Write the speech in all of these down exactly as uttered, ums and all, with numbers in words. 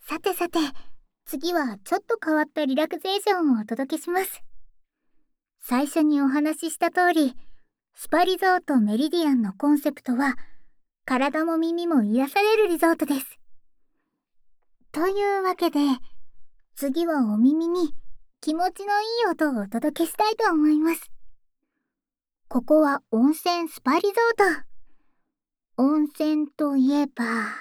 さてさて、次はちょっと変わったリラクゼーションをお届けします。最初にお話しした通り、スパリゾートメリディアンのコンセプトは、体も耳も癒されるリゾートです。というわけで、次はお耳に気持ちのいい音をお届けしたいと思います。ここは温泉スパリゾート。温泉といえば、はい、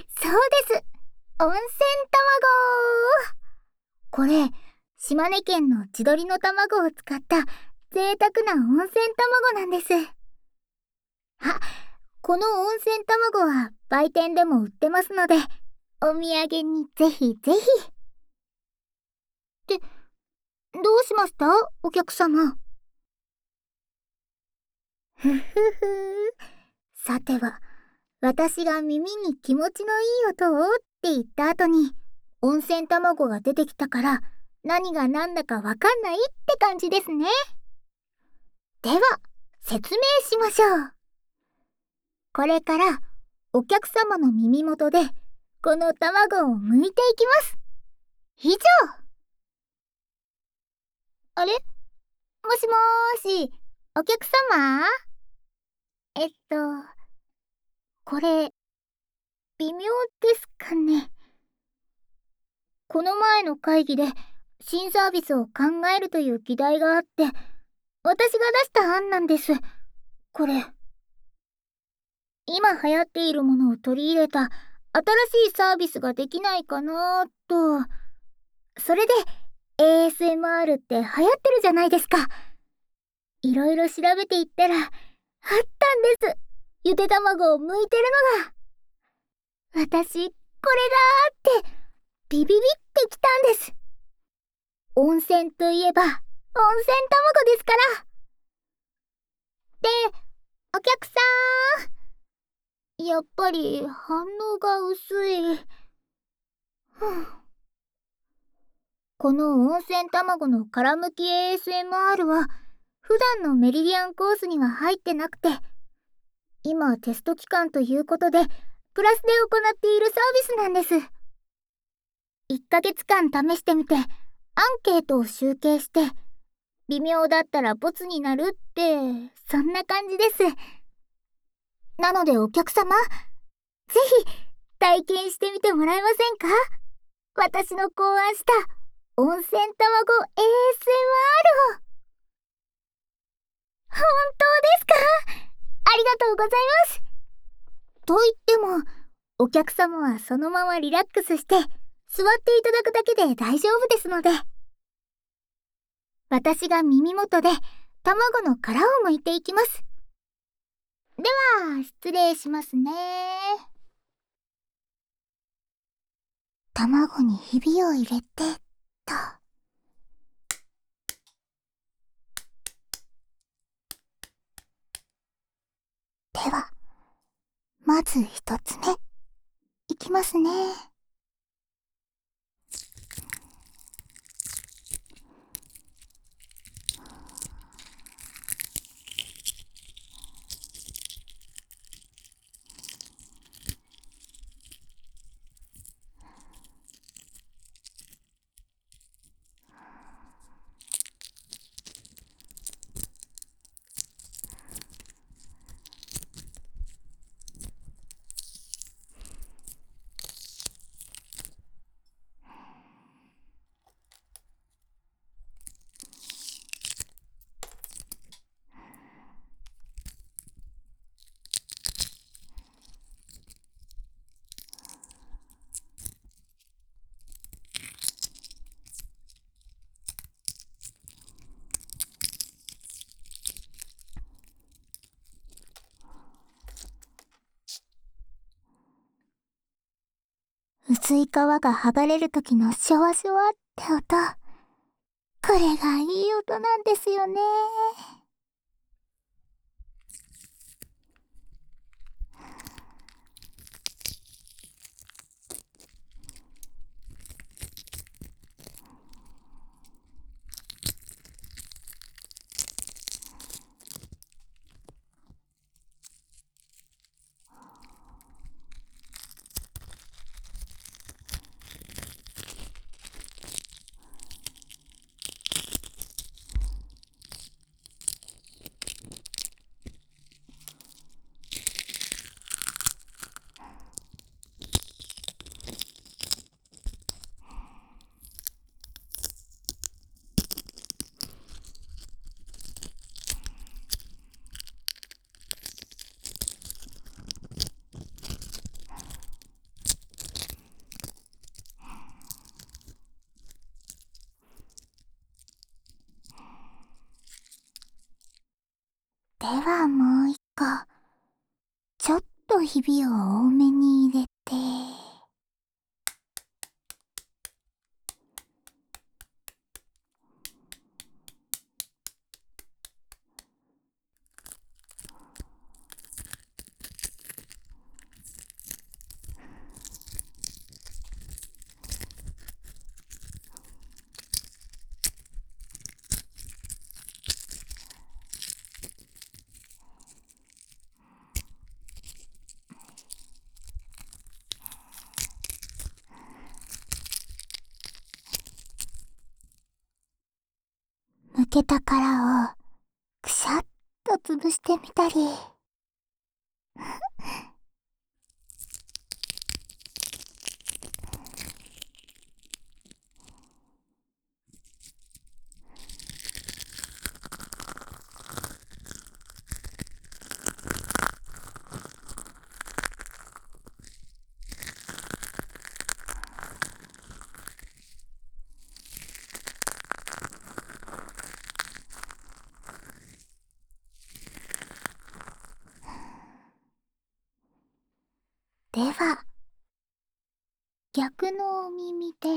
そうです。温泉卵。これ、島根県の地鶏の卵を使った贅沢な温泉卵なんです。あ、この温泉卵は売店でも売ってますので、お土産にぜひぜひ。って、どうしましたお客様。ふふふ。さては、私が耳に気持ちのいい音をって言った後に、温泉卵が出てきたから、何が何だかわかんないって感じですね。では、説明しましょう。これから、お客様の耳元で、この卵を剥いていきます。以上。あれ？もしもーし、お客様？えっと、これ、微妙ですかね。この前の会議で、新サービスを考えるという議題があって、私が出した案なんです。これ。今流行っているものを取り入れた新しいサービスができないかなと。それで エーエスエムアール って流行ってるじゃないですか。いろいろ調べていったら、あったんです。ゆで卵を剥いてるのが。私、これだーって、ビビビってきたんです。温泉といえば、温泉卵ですから。で、お客さん。やっぱり反応が薄い。ふん。この温泉卵の殻むき エーエスエムアール は、普段のメリディアンコースには入ってなくて、今テスト期間ということで、プラスで行っているサービスなんです。いっかげつかん試してみて、アンケートを集計して、微妙だったらボツになるって、そんな感じです。なのでお客様、ぜひ体験してみてもらえませんか？私の考案した温泉卵 エーエスエムアール を。本当ですか？ありがとうございます。と言っても、お客様はそのままリラックスして、座っていただくだけで大丈夫ですので。私が耳元で卵の殻を剥いていきます。では、失礼しますね。卵にひびを入れて、と。では、まず一つ目、いきますね。薄い皮が剥がれる時のシュワシュワって音。これがいい音なんですよね。 はもう一個、ちょっとひびを多めに入れて。むけた殻をくしゃっと潰してみたり。では、逆のお耳で。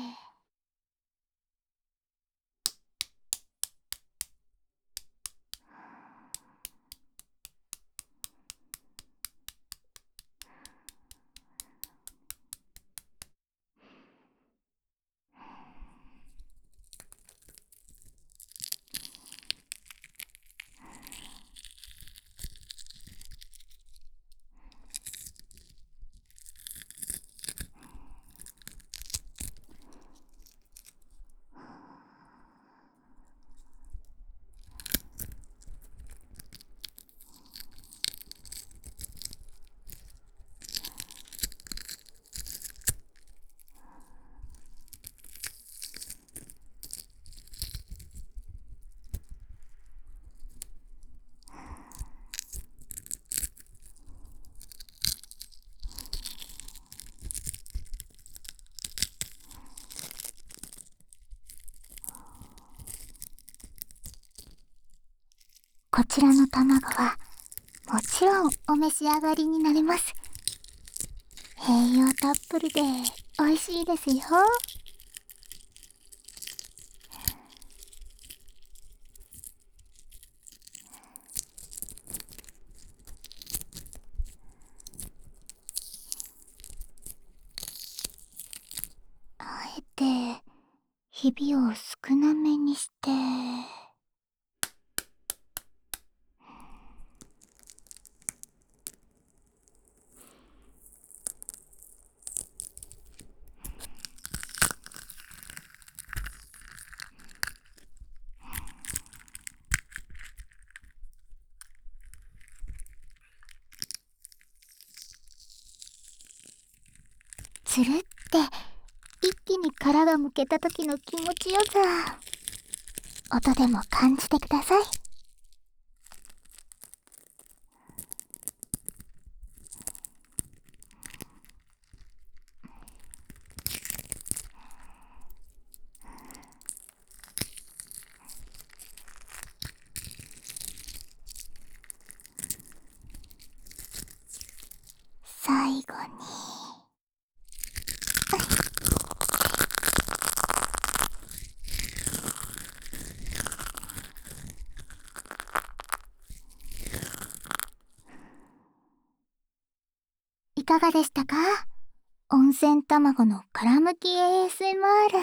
こちらの卵はもちろんお召し上がりになれます。栄養たっぷりで美味しいですよ。あえてひびを少なめにして。つるって一気に殻がむけた時の気持ちよさ、音でも感じてください。最後にいかがでしたか？温泉卵の殻むき エーエスエムアール。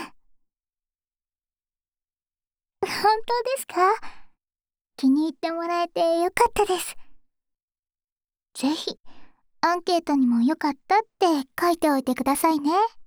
本当ですか？気に入ってもらえてよかったです。ぜひアンケートにもよかったって書いておいてくださいね。